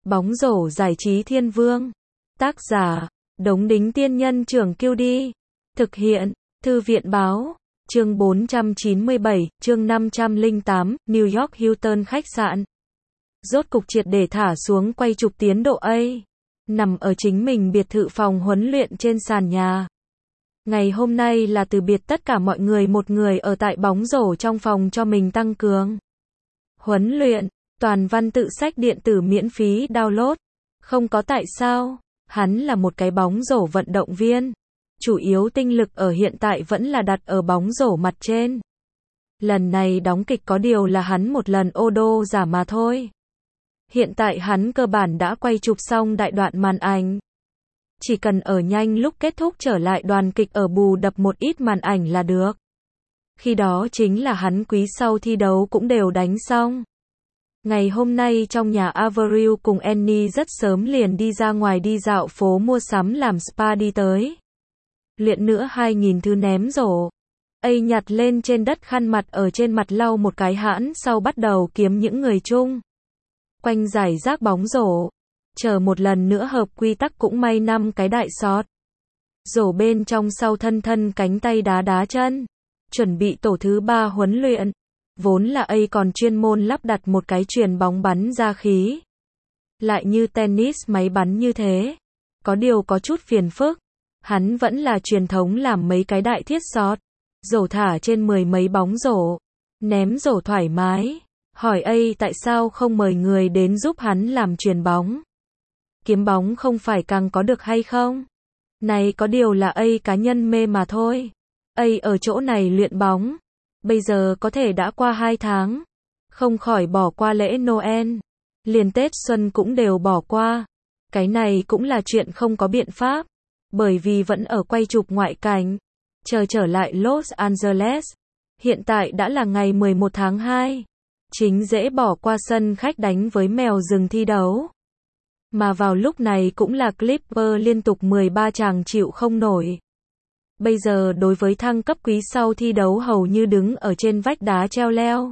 Bóng rổ giải trí thiên vương. Tác giả, Đống Đính Tiên Nhân Trưởng Kiêu Đi. Thực hiện, Thư viện Báo. Chương 497, chương 508, New York Hilton khách sạn. Rốt cục triệt để thả xuống quay chụp tiến độ A. Nằm ở chính mình biệt thự phòng huấn luyện trên sàn nhà. Ngày hôm nay là từ biệt tất cả mọi người, một người ở tại bóng rổ trong phòng cho mình tăng cường huấn luyện, toàn văn tự sách điện tử miễn phí download. Không có tại sao, hắn là một cái bóng rổ vận động viên. Chủ yếu tinh lực ở hiện tại vẫn là đặt ở bóng rổ mặt trên. Lần này đóng kịch có điều là hắn một lần ô đô giả mà thôi. Hiện tại hắn cơ bản đã quay chụp xong đại đoạn màn ảnh. Chỉ cần ở nhanh lúc kết thúc trở lại đoàn kịch ở bù đập một ít màn ảnh là được. Khi đó chính là hắn quý sau thi đấu cũng đều đánh xong. Ngày hôm nay trong nhà Avril cùng Annie rất sớm liền đi ra ngoài đi dạo phố mua sắm làm spa đi tới. Luyện nữa 2000 thứ ném rổ. Nhặt lên trên đất khăn mặt ở trên mặt lau một cái hãn sau bắt đầu kiếm những người chung quanh giải rác bóng rổ. Chờ một lần nữa hợp quy tắc cũng may 5 cái đại sọt. Rổ bên trong sau thân cánh tay đá chân. Chuẩn bị tổ thứ 3 huấn luyện. Vốn là còn chuyên môn lắp đặt một cái chuyền bóng bắn ra khí. Lại như tennis máy bắn như thế. Có điều có chút phiền phức. Hắn vẫn là truyền thống làm mấy cái đại thiết sọt. Rổ thả trên 10 mấy bóng rổ. Ném rổ thoải mái. Hỏi tại sao không mời người đến giúp hắn làm chuyền bóng. Kiếm bóng không phải càng có được hay không? Này có điều là cá nhân mê mà thôi. Ở chỗ này luyện bóng. Bây giờ có thể đã qua 2 tháng. Không khỏi bỏ qua lễ Noel. Liền Tết Xuân cũng đều bỏ qua. Cái này cũng là chuyện không có biện pháp. Bởi vì vẫn ở quay chụp ngoại cảnh. Chờ trở lại Los Angeles. Hiện tại đã là ngày 11 tháng 2. Chính dễ bỏ qua sân khách đánh với mèo rừng thi đấu. Mà vào lúc này cũng là Clipper liên tục 13 chàng chịu không nổi. Bây giờ đối với thăng cấp quý sau thi đấu hầu như đứng ở trên vách đá treo leo.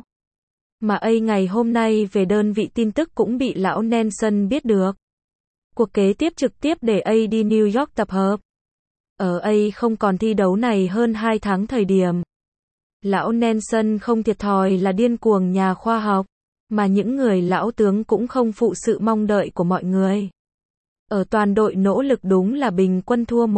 Mà ngày hôm nay về đơn vị tin tức cũng bị lão Nelson biết được. Cuộc kế tiếp trực tiếp để đi New York tập hợp. Ở không còn thi đấu này hơn 2 tháng thời điểm. Lão Nelson không thiệt thòi là điên cuồng nhà khoa học. Mà những người lão tướng cũng không phụ sự mong đợi của mọi người. Ở toàn đội nỗ lực đúng là bình quân thua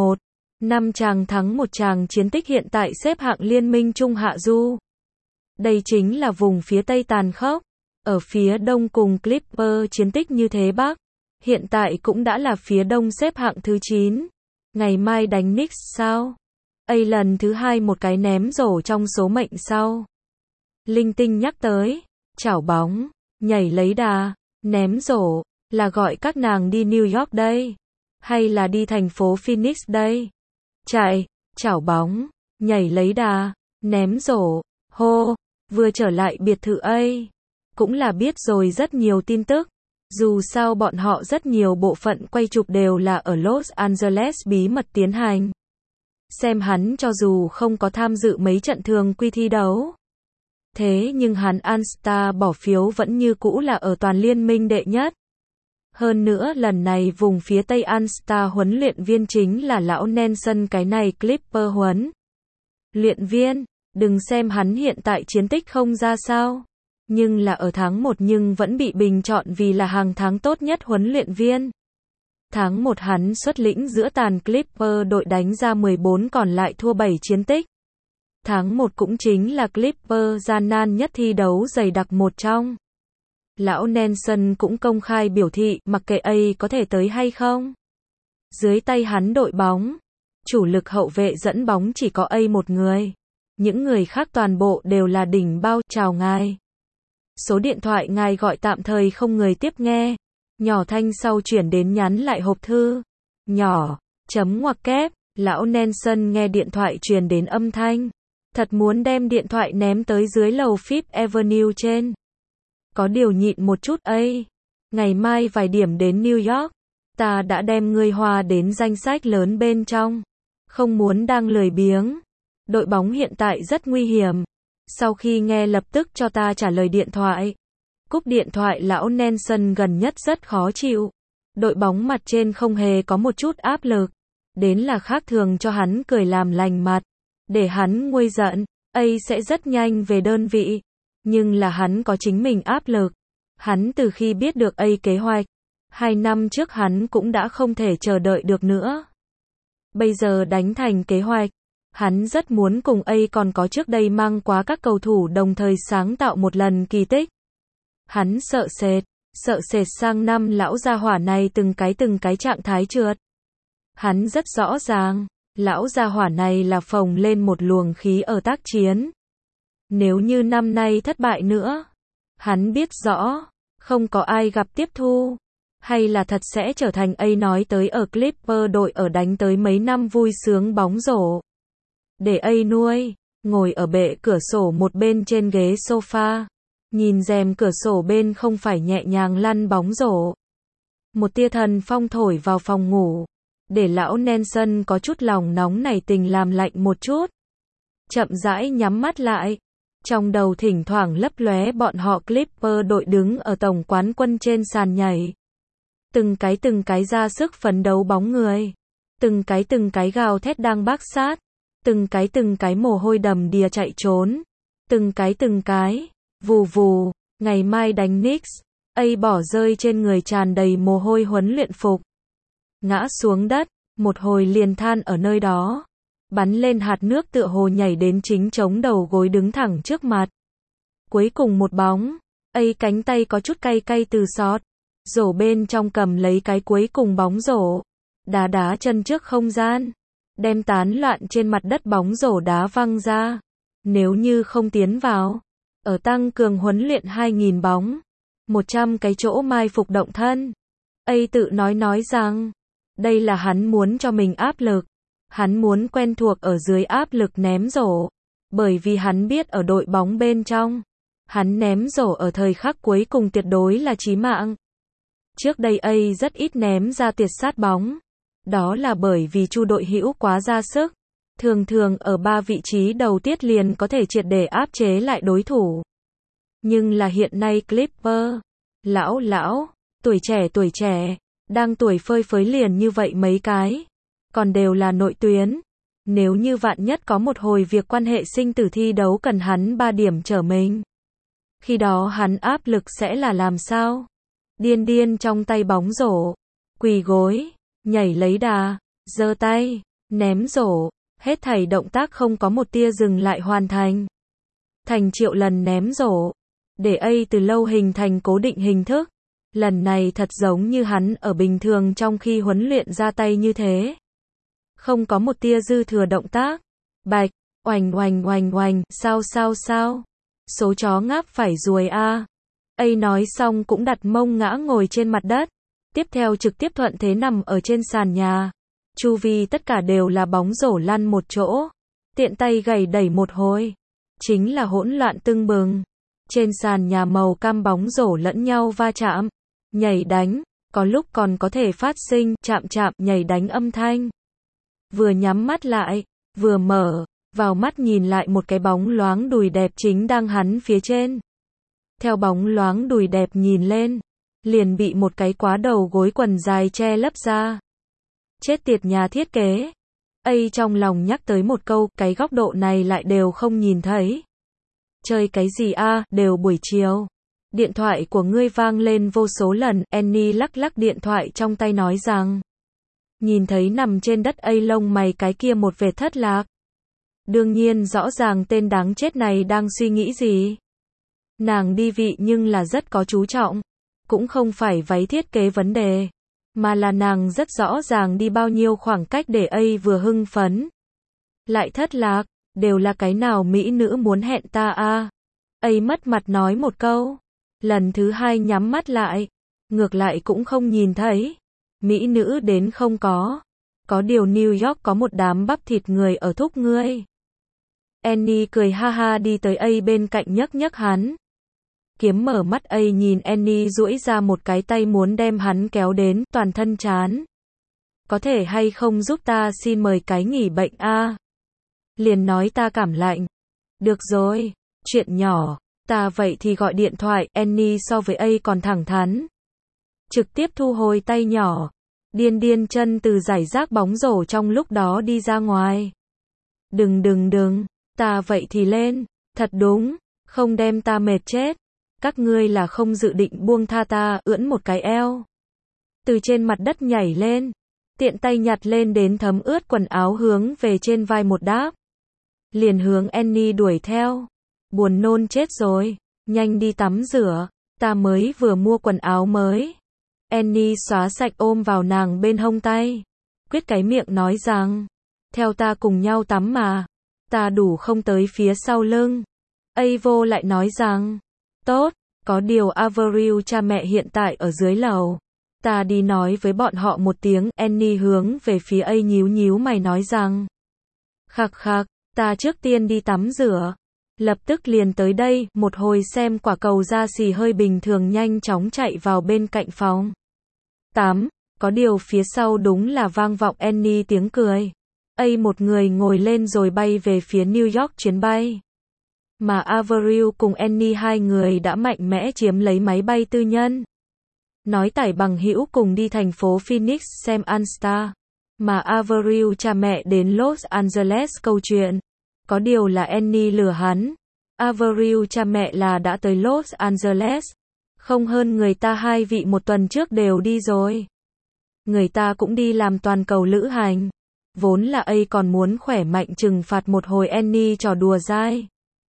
5 chàng thắng 1 chàng, chiến tích hiện tại xếp hạng liên minh Trung Hạ Du. Đây chính là vùng phía Tây tàn khốc. Ở phía Đông cùng Clipper chiến tích như thế Bắc. Hiện tại cũng đã là phía Đông xếp hạng thứ 9. Ngày mai đánh Knicks sao? Lần thứ 2 một cái ném rổ trong số mệnh sau. Linh tinh nhắc tới. Chảo bóng, nhảy lấy đà, ném rổ, là gọi các nàng đi New York đây, hay là đi thành phố Phoenix đây? Chạy, chảo bóng, nhảy lấy đà, ném rổ, hô, vừa trở lại biệt thự cũng là biết rồi rất nhiều tin tức. Dù sao bọn họ rất nhiều bộ phận quay chụp đều là ở Los Angeles bí mật tiến hành. Xem hắn cho dù không có tham dự mấy trận thường quy thi đấu. Thế nhưng hắn All-Star bỏ phiếu vẫn như cũ là ở toàn liên minh đệ nhất. Hơn nữa lần này vùng phía Tây All-Star huấn luyện viên chính là lão Nelson, cái này Clipper huấn luyện viên. Đừng xem hắn hiện tại chiến tích không ra sao. Nhưng là ở tháng 1 nhưng vẫn bị bình chọn vì là hàng tháng tốt nhất huấn luyện viên. Tháng 1 hắn xuất lĩnh giữa tàn Clipper đội đánh ra 14 còn lại thua 7 chiến tích. Tháng 1 cũng chính là Clipper gian nan nhất thi đấu dày đặc một trong. Lão Nelson cũng công khai biểu thị mặc kệ có thể tới hay không. Dưới tay hắn đội bóng, chủ lực hậu vệ dẫn bóng chỉ có một người. Những người khác toàn bộ đều là đỉnh bao. Chào ngài. Số điện thoại ngài gọi tạm thời không người tiếp nghe. Nhỏ thanh sau chuyển đến nhắn lại hộp thư. Nhỏ, chấm ngoặc kép. Lão Nelson nghe điện thoại truyền đến âm thanh. Thật muốn đem điện thoại ném tới dưới lầu Fifth Avenue trên. Có điều nhịn một chút ngày mai vài điểm đến New York. Ta đã đem ngươi hòa đến danh sách lớn bên trong. Không muốn đang lười biếng. Đội bóng hiện tại rất nguy hiểm. Sau khi nghe lập tức cho ta trả lời điện thoại. Cúp điện thoại lão Nelson gần nhất rất khó chịu. Đội bóng mặt trên không hề có một chút áp lực. Đến là khác thường cho hắn cười làm lành mặt. Để hắn nguôi giận, sẽ rất nhanh về đơn vị. Nhưng là hắn có chính mình áp lực. Hắn từ khi biết được kế hoạch, 2 năm trước hắn cũng đã không thể chờ đợi được nữa. Bây giờ đánh thành kế hoạch, hắn rất muốn cùng còn có trước đây mang quá các cầu thủ đồng thời sáng tạo một lần kỳ tích. Hắn sợ sệt sang năm lão gia hỏa này từng cái trạng thái trượt. Hắn rất rõ ràng, lão gia hỏa này là phồng lên một luồng khí ở tác chiến. Nếu như năm nay thất bại nữa, hắn biết rõ, không có ai gặp tiếp thu, hay là thật sẽ trở thành nói tới ở Clipper đội ở đánh tới mấy năm vui sướng bóng rổ. Để nuôi, ngồi ở bệ cửa sổ một bên trên ghế sofa, nhìn rèm cửa sổ bên không phải nhẹ nhàng lăn bóng rổ. Một tia thần phong thổi vào phòng ngủ, để lão Nelson có chút lòng nóng nảy tình làm lạnh một chút. Chậm rãi nhắm mắt lại. Trong đầu thỉnh thoảng lấp lóe bọn họ Clipper đội đứng ở tổng quán quân trên sàn nhảy. Từng cái ra sức phấn đấu bóng người. Từng cái gào thét đang bác sát. Từng cái mồ hôi đầm đìa chạy trốn. Từng cái, vù vù, ngày mai đánh Knicks. Bỏ rơi trên người tràn đầy mồ hôi huấn luyện phục. Ngã xuống đất, một hồi liền than ở nơi đó. Bắn lên hạt nước tựa hồ nhảy đến chính chống đầu gối đứng thẳng trước mặt. Cuối cùng một bóng, cánh tay có chút cay từ sọt. Rổ bên trong cầm lấy cái cuối cùng bóng rổ. Đá chân trước không gian. Đem tán loạn trên mặt đất bóng rổ đá văng ra. Nếu như không tiến vào. Ở tăng cường huấn luyện 2.000 bóng. 100 cái chỗ mai phục động thân. Tự nói rằng. Đây là hắn muốn cho mình áp lực. Hắn muốn quen thuộc ở dưới áp lực ném rổ. Bởi vì hắn biết ở đội bóng bên trong. Hắn ném rổ ở thời khắc cuối cùng tuyệt đối là chí mạng. Trước đây rất ít ném ra tuyệt sát bóng. Đó là bởi vì chu đội hữu quá ra sức. Thường ở 3 vị trí đầu tiết liền có thể triệt để áp chế lại đối thủ. Nhưng là hiện nay Clipper. Lão, tuổi trẻ. Đang tuổi phơi phới liền như vậy mấy cái. Còn đều là nội tuyến. Nếu như vạn nhất có một hồi việc quan hệ sinh tử thi đấu cần hắn 3 điểm trở mình. Khi đó hắn áp lực sẽ là làm sao? Điên trong tay bóng rổ. Quỳ gối. Nhảy lấy đà. Giơ tay. Ném rổ. Hết thảy động tác không có một tia dừng lại hoàn thành. Thành triệu lần ném rổ. Để từ lâu hình thành cố định hình thức. Lần này thật giống như hắn ở bình thường trong khi huấn luyện ra tay như thế. Không có một tia dư thừa động tác. Bạch, oành, sao. Số chó ngáp phải ruồi a. Nói xong cũng đặt mông ngã ngồi trên mặt đất. Tiếp theo trực tiếp thuận thế nằm ở trên sàn nhà. Chu vi tất cả đều là bóng rổ lăn một chỗ. Tiện tay gầy đẩy một hồi. Chính là hỗn loạn tưng bừng. Trên sàn nhà màu cam bóng rổ lẫn nhau va chạm. Nhảy đánh. Có lúc còn có thể phát sinh chạm nhảy đánh âm thanh. Vừa nhắm mắt lại, vừa mở, vào mắt nhìn lại một cái bóng loáng đùi đẹp chính đang hắn phía trên. Theo bóng loáng đùi đẹp nhìn lên, liền bị một cái quá đầu gối quần dài che lấp ra. Chết tiệt nhà thiết kế. Trong lòng nhắc tới một câu, cái góc độ này lại đều không nhìn thấy. Chơi cái gì a, đều buổi chiều. Điện thoại của ngươi vang lên vô số lần, Annie lắc điện thoại trong tay nói rằng. Nhìn thấy nằm trên đất lông mày cái kia một vệt thất lạc. Đương nhiên rõ ràng tên đáng chết này đang suy nghĩ gì. Nàng đi vị nhưng là rất có chú trọng. Cũng không phải váy thiết kế vấn đề. Mà là nàng rất rõ ràng đi bao nhiêu khoảng cách để vừa hưng phấn. Lại thất lạc, đều là cái nào mỹ nữ muốn hẹn ta a. Mất mặt nói một câu. Lần thứ 2 nhắm mắt lại. Ngược lại cũng không nhìn thấy. Mỹ nữ đến không có. Có điều New York có một đám bắp thịt người ở thúc ngươi. Annie cười ha ha đi tới bên cạnh nhấc hắn. Kiếm mở mắt nhìn Annie duỗi ra một cái tay muốn đem hắn kéo đến toàn thân chán. Có thể hay không giúp ta xin mời cái nghỉ bệnh a? Liền nói ta cảm lạnh. Được rồi, chuyện nhỏ, Ta vậy thì gọi điện thoại, Annie so với A còn thẳng thắn. Trực tiếp thu hồi tay nhỏ. Điên điên chân từ giải rác bóng rổ trong lúc đó đi ra ngoài. Đừng, ta vậy thì lên. Thật đúng, không đem ta mệt chết. Các ngươi là không dự định buông tha ta, ưỡn một cái eo. Từ trên mặt đất nhảy lên. Tiện tay nhặt lên đến thấm ướt quần áo hướng về trên vai một đáp. Liền hướng Annie đuổi theo. Buồn nôn chết rồi, nhanh đi tắm rửa, ta mới vừa mua quần áo mới. Annie xóa sạch ôm vào nàng bên hông tay. Quyết cái miệng nói rằng, theo ta cùng nhau tắm mà, ta đủ không tới phía sau lưng. Avo lại nói rằng, tốt, có điều Avril cha mẹ hiện tại ở dưới lầu. Ta đi nói với bọn họ một tiếng. Annie hướng về phía A nhíu mày nói rằng, khặc, ta trước tiên đi tắm rửa. Lập tức liền tới đây, một hồi xem quả cầu da xì hơi bình thường nhanh chóng chạy vào bên cạnh phòng tắm. Có điều phía sau đúng là vang vọng Annie tiếng cười. A một người ngồi lên rồi bay về phía New York chuyến bay. Mà Avril cùng Annie hai người đã mạnh mẽ chiếm lấy máy bay tư nhân. Nói tải bằng hữu cùng đi thành phố Phoenix xem All Star. Mà Avril cha mẹ đến Los Angeles câu chuyện. Có điều là Annie lừa hắn. Avril cha mẹ là đã tới Los Angeles. Không hơn người ta 2 vị một tuần trước đều đi rồi. Người ta cũng đi làm toàn cầu lữ hành. Vốn là A còn muốn khỏe mạnh trừng phạt một hồi Annie trò đùa dai.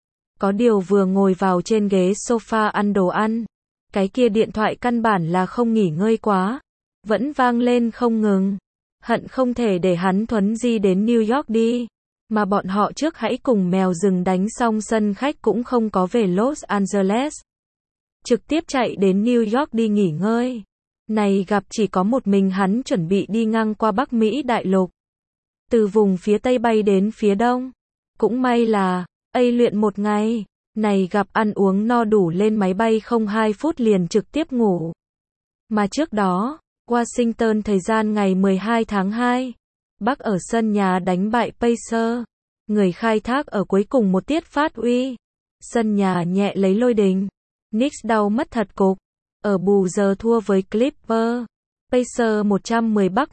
Có điều vừa ngồi vào trên ghế sofa ăn đồ ăn. Cái kia điện thoại căn bản là không nghỉ ngơi quá. Vẫn vang lên không ngừng. Hận không thể để hắn thuấn di đến New York đi. Mà bọn họ trước hãy cùng mèo rừng đánh xong sân khách cũng không có về Los Angeles. Trực tiếp chạy đến New York đi nghỉ ngơi. Này gặp chỉ có một mình hắn chuẩn bị đi ngang qua Bắc Mỹ đại lục. Từ vùng phía Tây bay đến phía Đông. Cũng may là, A luyện một ngày. Này gặp ăn uống no đủ lên máy bay không 2 phút liền trực tiếp ngủ. Mà trước đó, Washington thời gian ngày 12 tháng 2. Bắc ở sân nhà đánh bại Pacers. Người khai thác ở cuối cùng một tiết phát uy. Sân nhà nhẹ lấy Lôi Đình. Knicks đau mất thật cục. Ở bù giờ thua với Clippers. Pacers 110 Bắc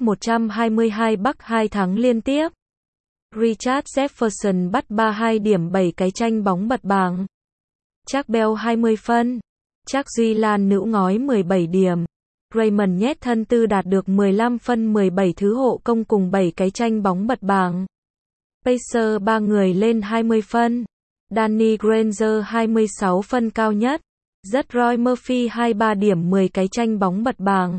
122 Bắc 2 thắng liên tiếp. Richard Jefferson bắt 32 điểm 7 cái tranh bóng bật bảng. Jack Bell 20 phân. Jack Duy Lan nữ ngói 17 điểm. Raymond nhét thân tư đạt được 15 phân 17 thứ hộ công cùng 7 cái tranh bóng bật bảng. Pacers 3 người lên 20 phân. Danny Granger 26 phân cao nhất. Rất Roy Murphy 23 điểm 10 cái tranh bóng bật bảng.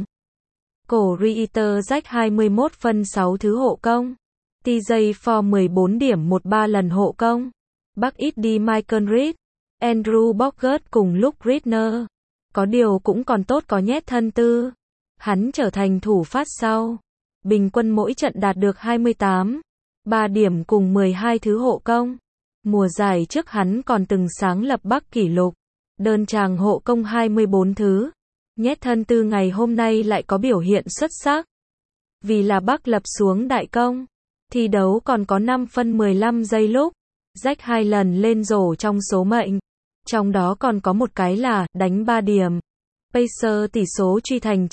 Cổ Reiter Jack 21 phân 6 thứ hộ công. TJ Ford 14 điểm 13 lần hộ công. Bắc ít đi Michael Reed. Andrew Bogut cùng Luke Ridner. Có điều cũng còn tốt có nhét thân tư. Hắn trở thành thủ phát sau. Bình quân mỗi trận đạt được 28. 3 điểm cùng 12 thứ hộ công. Mùa giải trước hắn còn từng sáng lập Bắc kỷ lục. Đơn tràng hộ công 24 thứ. Nhét thân tư ngày hôm nay lại có biểu hiện xuất sắc. Vì là Bắc lập xuống đại công. Thi đấu còn có 5 phân 15 giây lúc. Jack 2 lần lên rổ trong số mệnh. Trong đó còn có một cái là đánh 3 điểm. Pacers tỷ số truy thành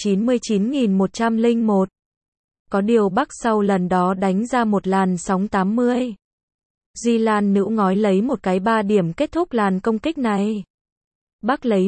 99.101. Có điều Bắc sau lần đó đánh ra một làn sóng 80. Duy Lan nữ ngói lấy một cái 3 điểm kết thúc làn công kích này. Bắc lấy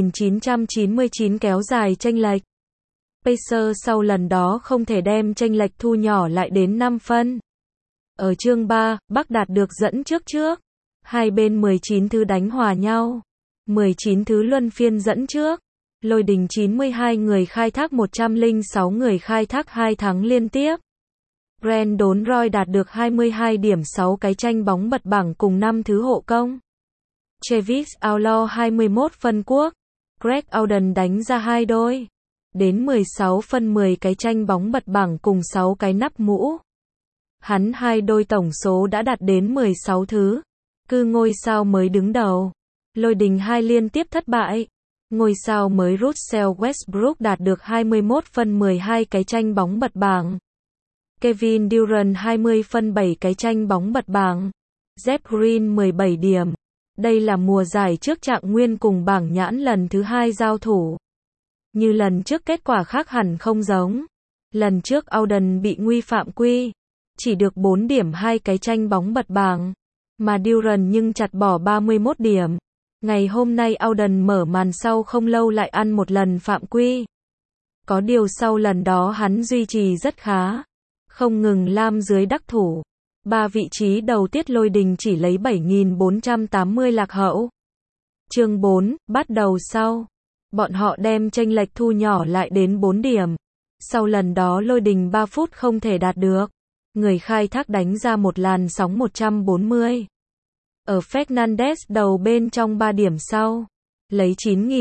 10.999 kéo dài chênh lệch. Pacers sau lần đó không thể đem chênh lệch thu nhỏ lại đến 5 phân. Ở chương 3, Bắc đạt được dẫn trước. Hai bên 19 thứ đánh hòa nhau. 19 thứ luân phiên dẫn trước. Lôi Đình 92 người khai thác 106 người khai thác 2 thắng liên tiếp. Brandon Roy đạt được 22 điểm 6 cái tranh bóng bật bảng cùng 5 thứ hộ công. Travis Outlaw 21 phân quốc. Greg Oden đánh ra 2 đôi. Đến 16 phân 10 cái tranh bóng bật bảng cùng 6 cái nắp mũ. Hắn 2 đôi tổng số đã đạt đến 16 thứ. Cứ ngôi sao mới đứng đầu. Lôi Đình 2 liên tiếp thất bại. Ngôi sao mới Russell Westbrook đạt được 21 phân 12 cái tranh bóng bật bảng. Kevin Durant 20 phân 7 cái tranh bóng bật bảng. Jeff Green 17 điểm. Đây là mùa giải trước Trạng Nguyên cùng Bảng Nhãn lần thứ 2 giao thủ. Như lần trước kết quả khác hẳn không giống. Lần trước Auden bị nguy phạm quy, chỉ được 4 điểm 2 cái tranh bóng bật bảng, mà Duran nhưng chặt bỏ 31 điểm. Ngày hôm nay Auden mở màn sau không lâu lại ăn một lần phạm quy. Có điều sau lần đó hắn duy trì rất khá, không ngừng lam dưới đắc thủ. 3 vị trí đầu tiết Lôi Đình chỉ lấy 7.480 lạc hậu. Chương 4, bắt đầu sau. Bọn họ đem chênh lệch thu nhỏ lại đến 4 điểm. Sau lần đó Lôi Đình 3 phút không thể đạt được. Người khai thác đánh ra một làn sóng 140. Ở Fernandes đầu bên trong 3 điểm sau. Lấy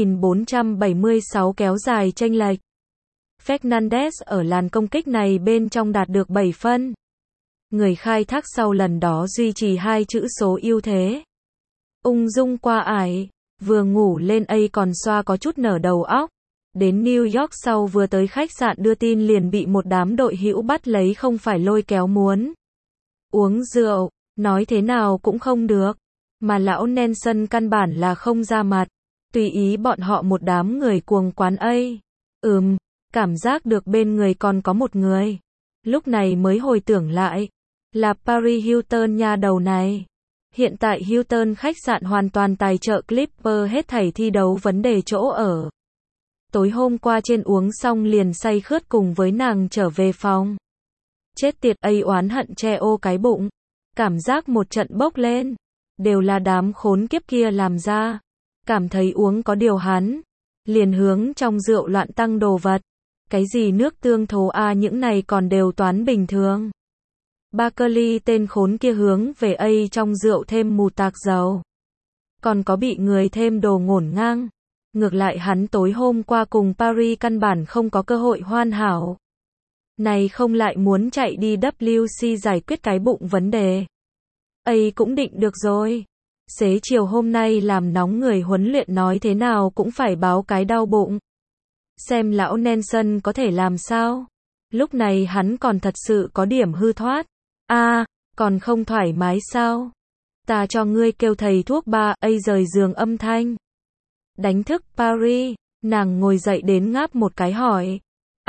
9.476 kéo dài chênh lệch. Fernandes ở làn công kích này bên trong đạt được 7 phân. Người khai thác sau lần đó duy trì 2 chữ số ưu thế. Ung dung qua ải, vừa ngủ lên còn xoa có chút nở đầu óc. Đến New York sau vừa tới khách sạn đưa tin liền bị một đám đội hữu bắt lấy không phải lôi kéo muốn uống rượu, nói thế nào cũng không được. Mà lão Nelson căn bản là không ra mặt, tùy ý bọn họ một đám người cuồng quán ấy. Cảm giác được bên người còn có một người. Lúc này mới hồi tưởng lại, là Paris Hilton nha đầu này. Hiện tại Hilton khách sạn hoàn toàn tài trợ Clipper hết thảy thi đấu vấn đề chỗ ở. Tối hôm qua trên uống xong liền say khướt cùng với nàng trở về phòng. Chết tiệt ấy oán hận che ô cái bụng. Cảm giác một trận bốc lên. Đều là đám khốn kiếp kia làm ra. Cảm thấy uống có điều hắn. Liền hướng trong rượu loạn tăng đồ vật. Cái gì nước tương thố những này còn đều toán bình thường. Bakerly tên khốn kia hướng về trong rượu thêm mù tạc dầu. Còn có bị người thêm đồ ngổn ngang. Ngược lại hắn tối hôm qua cùng Paris căn bản không có cơ hội hoàn hảo. Này không lại muốn chạy đi WC giải quyết cái bụng vấn đề. Cũng định được rồi. Xế chiều hôm nay làm nóng người huấn luyện nói thế nào cũng phải báo cái đau bụng. Xem lão Nelson có thể làm sao. Lúc này hắn còn thật sự có điểm hư thoát. Còn không thoải mái sao? Ta cho ngươi kêu thầy thuốc rời giường âm thanh. Đánh thức Paris, nàng ngồi dậy đến ngáp một cái hỏi.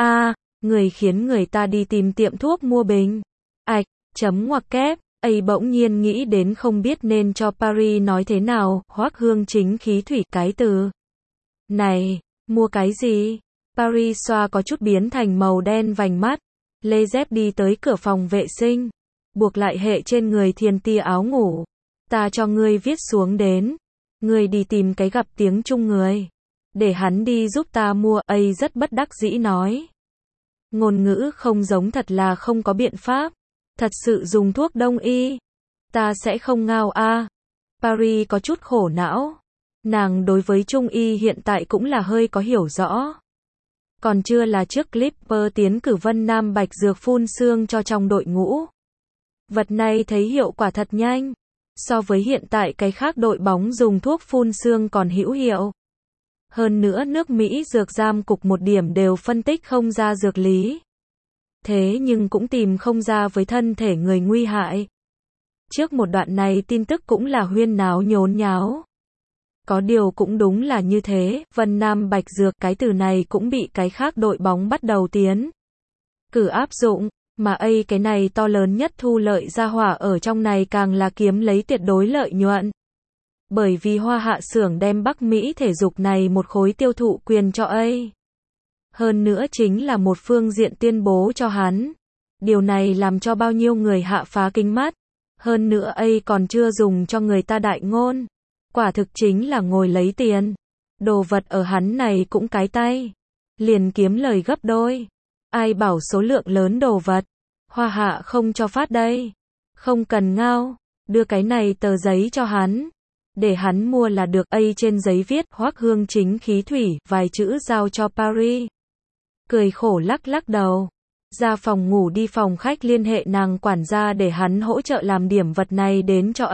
Người khiến người ta đi tìm tiệm thuốc mua bình. Chấm ngoặc kép, bỗng nhiên nghĩ đến không biết nên cho Paris nói thế nào, Hoắc Hương chính khí thủy cái từ. Này, mua cái gì? Paris xoa có chút biến thành màu đen vành mắt, lê dép đi tới cửa phòng vệ sinh, buộc lại hệ trên người Thiên Tia áo ngủ. Ta cho ngươi viết xuống đến. Ngươi đi tìm cái gặp tiếng Trung người. Để hắn đi giúp ta mua, rất bất đắc dĩ nói. Ngôn ngữ không giống thật là không có biện pháp. Thật sự dùng thuốc đông y. Ta sẽ không ngao Paris có chút khổ não. Nàng đối với Trung y hiện tại cũng là hơi có hiểu rõ. Còn chưa là trước Clipper tiến cử Vân Nam Bạch dược phun xương cho trong đội ngũ. Vật này thấy hiệu quả thật nhanh. So với hiện tại cái khác đội bóng dùng thuốc phun xương còn hữu hiệu. Hơn nữa nước Mỹ dược giam cục một điểm đều phân tích không ra dược lý. Thế nhưng cũng tìm không ra với thân thể người nguy hại. Trước một đoạn này tin tức cũng là huyên náo nhốn nháo. Có điều cũng đúng là như thế, Vân Nam Bạch dược cái từ này cũng bị cái khác đội bóng bắt đầu tiến cử áp dụng. Mà cái này to lớn nhất thu lợi ra hỏa ở trong này càng là kiếm lấy tuyệt đối lợi nhuận. Bởi vì Hoa Hạ xưởng đem Bắc Mỹ thể dục này một khối tiêu thụ quyền cho Hơn nữa chính là một phương diện tuyên bố cho hắn. Điều này làm cho bao nhiêu người hạ phá kính mắt. Hơn nữa còn chưa dùng cho người ta đại ngôn. Quả thực chính là ngồi lấy tiền. Đồ vật ở hắn này cũng cái tay. Liền kiếm lời gấp đôi. Ai bảo số lượng lớn đồ vật. Hoa Hạ không cho phát đây. Không cần ngao. Đưa cái này tờ giấy cho hắn. Để hắn mua là được. Trên giấy viết Hoắc Hương chính khí thủy. Vài chữ giao cho Paris. Cười khổ lắc lắc đầu. Ra phòng ngủ đi phòng khách liên hệ nàng quản gia để hắn hỗ trợ làm điểm vật này đến cho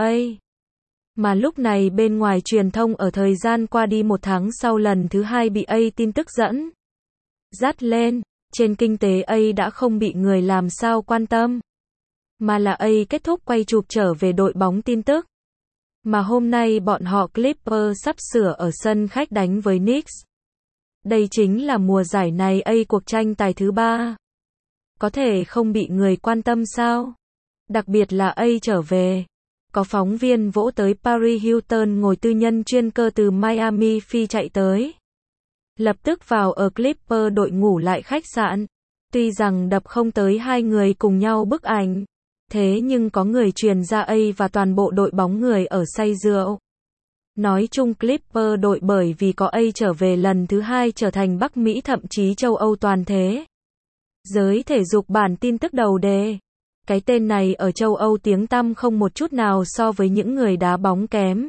Mà lúc này bên ngoài truyền thông ở thời gian qua đi 1 tháng sau lần thứ 2 bị tin tức dẫn dắt lên. Trên kinh tế đã không bị người làm sao quan tâm. Mà là kết thúc quay chụp trở về đội bóng tin tức. Mà hôm nay bọn họ Clippers sắp sửa ở sân khách đánh với Knicks. Đây chính là mùa giải này cuộc tranh tài thứ 3. Có thể không bị người quan tâm sao? Đặc biệt là trở về. Có phóng viên vỗ tới Paris Hilton ngồi tư nhân chuyên cơ từ Miami phi chạy tới. Lập tức vào ở Clipper đội ngủ lại khách sạn. Tuy rằng đập không tới hai người cùng nhau bức ảnh. Thế nhưng có người truyền ra và toàn bộ đội bóng người ở say rượu. Nói chung Clipper đội bởi vì có trở về lần thứ 2 trở thành Bắc Mỹ thậm chí châu Âu toàn thế. Giới thể dục bản tin tức đầu đề. Cái tên này ở châu Âu tiếng tăm không một chút nào so với những người đá bóng kém.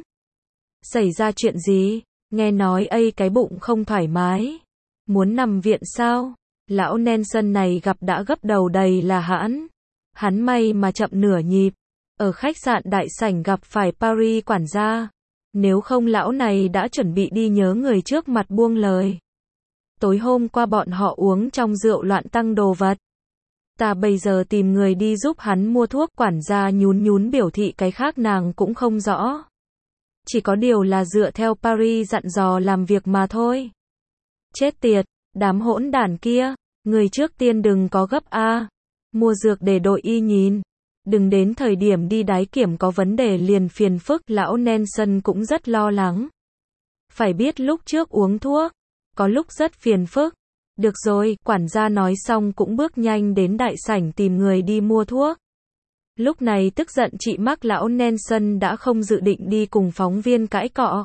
Xảy ra chuyện gì? Nghe nói cái bụng không thoải mái. Muốn nằm viện sao? Lão Nelson này gặp đã gấp đầu đầy là hãn. Hắn may mà chậm nửa nhịp. Ở khách sạn đại sảnh gặp phải Paris quản gia. Nếu không lão này đã chuẩn bị đi nhớ người trước mặt buông lời. Tối hôm qua bọn họ uống trong rượu loạn tăng đồ vật. Ta bây giờ tìm người đi giúp hắn mua thuốc, quản gia nhún nhún biểu thị cái khác nàng cũng không rõ. Chỉ có điều là dựa theo Paris dặn dò làm việc mà thôi. Chết tiệt, đám hỗn đản kia, người trước tiên đừng có gấp mua dược để đội y nhìn. Đừng đến thời điểm đi đái kiểm có vấn đề liền phiền phức, lão Nelson cũng rất lo lắng. Phải biết lúc trước uống thuốc, có lúc rất phiền phức. Được rồi, quản gia nói xong cũng bước nhanh đến đại sảnh tìm người đi mua thuốc. Lúc này tức giận chị mắc lão Nelson đã không dự định đi cùng phóng viên cãi cọ.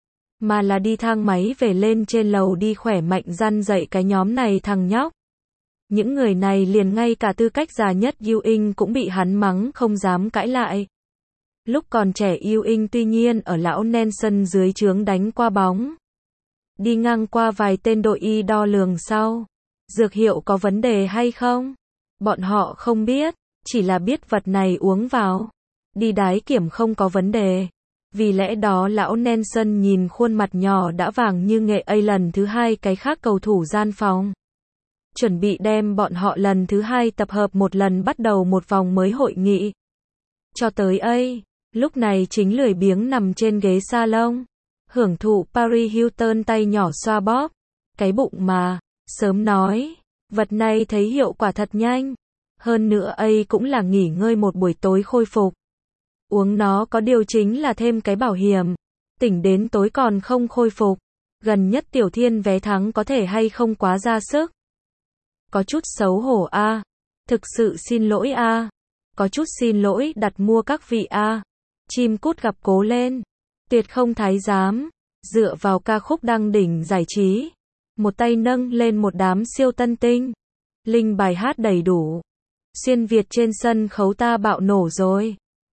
Mà là đi thang máy về lên trên lầu đi khỏe mạnh răn dạy cái nhóm này thằng nhóc. Những người này liền ngay cả tư cách già nhất Ewing cũng bị hắn mắng không dám cãi lại. Lúc còn trẻ Ewing tuy nhiên ở lão Nelson dưới trướng đánh qua bóng. Đi ngang qua vài tên đội y đo lường sau. Dược hiệu có vấn đề hay không? Bọn họ không biết, chỉ là biết vật này uống vào. Đi đái kiểm không có vấn đề. Vì lẽ đó lão Nelson nhìn khuôn mặt nhỏ đã vàng như nghệ lần thứ 2 cái khác cầu thủ gian phòng. Chuẩn bị đem bọn họ lần thứ 2 tập hợp một lần bắt đầu một vòng mới hội nghị. Cho tới lúc này chính lười biếng nằm trên ghế salon. Hưởng thụ Paris Hilton tay nhỏ xoa bóp. Cái bụng mà, sớm nói, vật này thấy hiệu quả thật nhanh. Hơn nữa cũng là nghỉ ngơi một buổi tối khôi phục. Uống nó có điều chính là thêm cái bảo hiểm. Tỉnh đến tối còn không khôi phục. Gần nhất Tiểu Thiên vé thắng có thể hay không quá ra sức. Có chút xấu hổ Thực sự xin lỗi Có chút xin lỗi đặt mua các vị Chim cút gặp cố lên. Tuyệt không thái giám. Dựa vào ca khúc đăng đỉnh giải trí. Một tay nâng lên một đám siêu tân tinh. Linh bài hát đầy đủ. Xuyên Việt trên sân khấu ta bạo nổ rồi.